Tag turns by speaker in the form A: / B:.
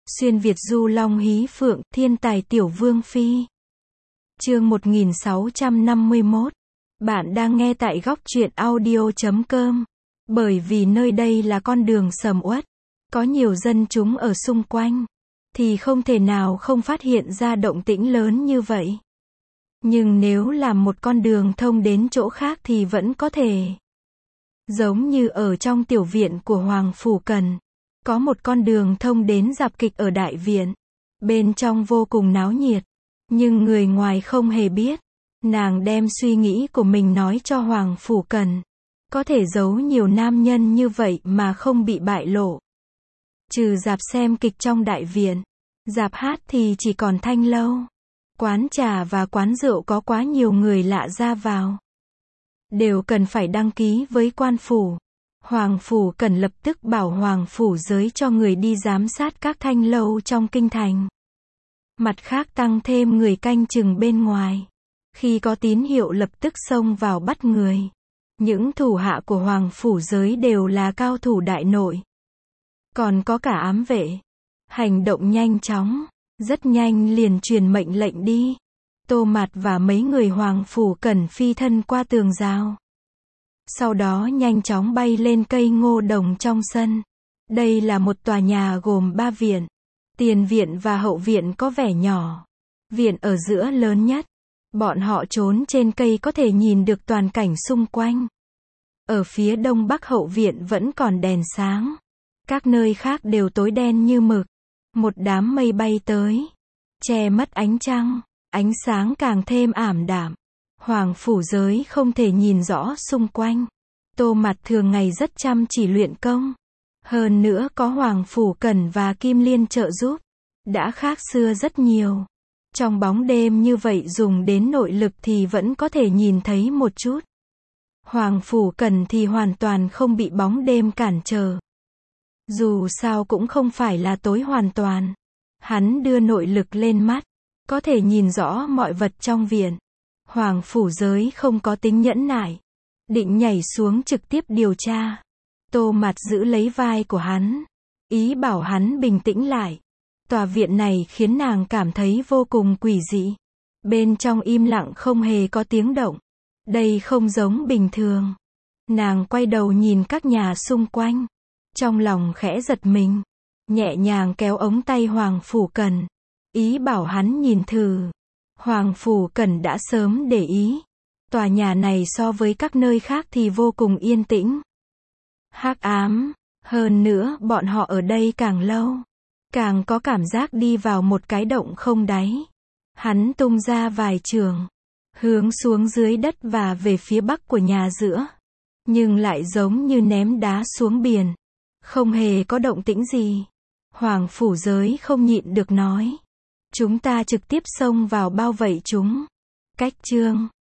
A: Xuyên Việt du long hí phượng, thiên tài tiểu vương phi. Chương 1651. Bạn đang nghe tại góc truyện audio.com. Bởi vì nơi đây là con đường sầm uất, có nhiều dân chúng ở xung quanh, thì không thể nào không phát hiện ra động tĩnh lớn như vậy. Nhưng nếu làm một con đường thông đến chỗ khác thì vẫn có thể. Giống như ở trong tiểu viện của Hoàng Phủ Cần, có một con đường thông đến rạp kịch ở đại viện. Bên trong vô cùng náo nhiệt, nhưng người ngoài không hề biết. Nàng đem suy nghĩ của mình nói cho Hoàng Phủ Cần. Có thể giấu nhiều nam nhân như vậy mà không bị bại lộ. Trừ rạp xem kịch trong đại viện, rạp hát thì chỉ còn thanh lâu. Quán trà và quán rượu có quá nhiều người lạ ra vào, đều cần phải đăng ký với quan phủ. Hoàng Phủ Cần lập tức bảo Hoàng Phủ Giới cho người đi giám sát các thanh lâu trong kinh thành. Mặt khác tăng thêm người canh chừng bên ngoài. Khi có tín hiệu lập tức xông vào bắt người. Những thủ hạ của Hoàng Phủ Giới đều là cao thủ đại nội. Còn có cả ám vệ. Hành động nhanh chóng, rất nhanh liền truyền mệnh lệnh đi. Tô Mạt và mấy người Hoàng Phủ Cần phi thân qua tường rào. Sau đó nhanh chóng bay lên cây ngô đồng trong sân. Đây là một tòa nhà gồm 3 viện. Tiền viện và hậu viện có vẻ nhỏ. Viện ở giữa lớn nhất. Bọn họ trốn trên cây có thể nhìn được toàn cảnh xung quanh. Ở phía đông bắc hậu viện vẫn còn đèn sáng. Các nơi khác đều tối đen như mực. Một đám mây bay tới, che mất ánh trăng, ánh sáng càng thêm ảm đạm. Hoàng Phủ Giới không thể nhìn rõ xung quanh. Tô Mạt thường ngày rất chăm chỉ luyện công. Hơn nữa có Hoàng Phủ Cần và Kim Liên trợ giúp, đã khác xưa rất nhiều. Trong bóng đêm như vậy dùng đến nội lực thì vẫn có thể nhìn thấy một chút. Hoàng Phủ Cần thì hoàn toàn không bị bóng đêm cản trở. Dù sao cũng không phải là tối hoàn toàn. Hắn đưa nội lực lên mắt, có thể nhìn rõ mọi vật trong viện. Hoàng Phủ Giới không có tính nhẫn nại, định nhảy xuống trực tiếp điều tra. Tô Mạt giữ lấy vai của hắn, ý bảo hắn bình tĩnh lại. Tòa viện này khiến nàng cảm thấy vô cùng quỷ dị. Bên trong im lặng không hề có tiếng động. Đây không giống bình thường. Nàng quay đầu nhìn các nhà xung quanh. Trong lòng khẽ giật mình. Nhẹ nhàng kéo ống tay Hoàng Phủ Cần, ý bảo hắn nhìn thử. Hoàng Phủ Cần đã sớm để ý. Tòa nhà này so với các nơi khác thì vô cùng yên tĩnh, hắc ám. Hơn nữa bọn họ ở đây càng lâu, càng có cảm giác đi vào một cái động không đáy. Hắn tung ra vài trường, hướng xuống dưới đất và về phía bắc của nhà giữa. Nhưng lại giống như ném đá xuống biển. Không hề có động tĩnh gì. Hoàng Phủ Giới không nhịn được nói. Chúng ta trực tiếp xông vào bao vây chúng. Cách chương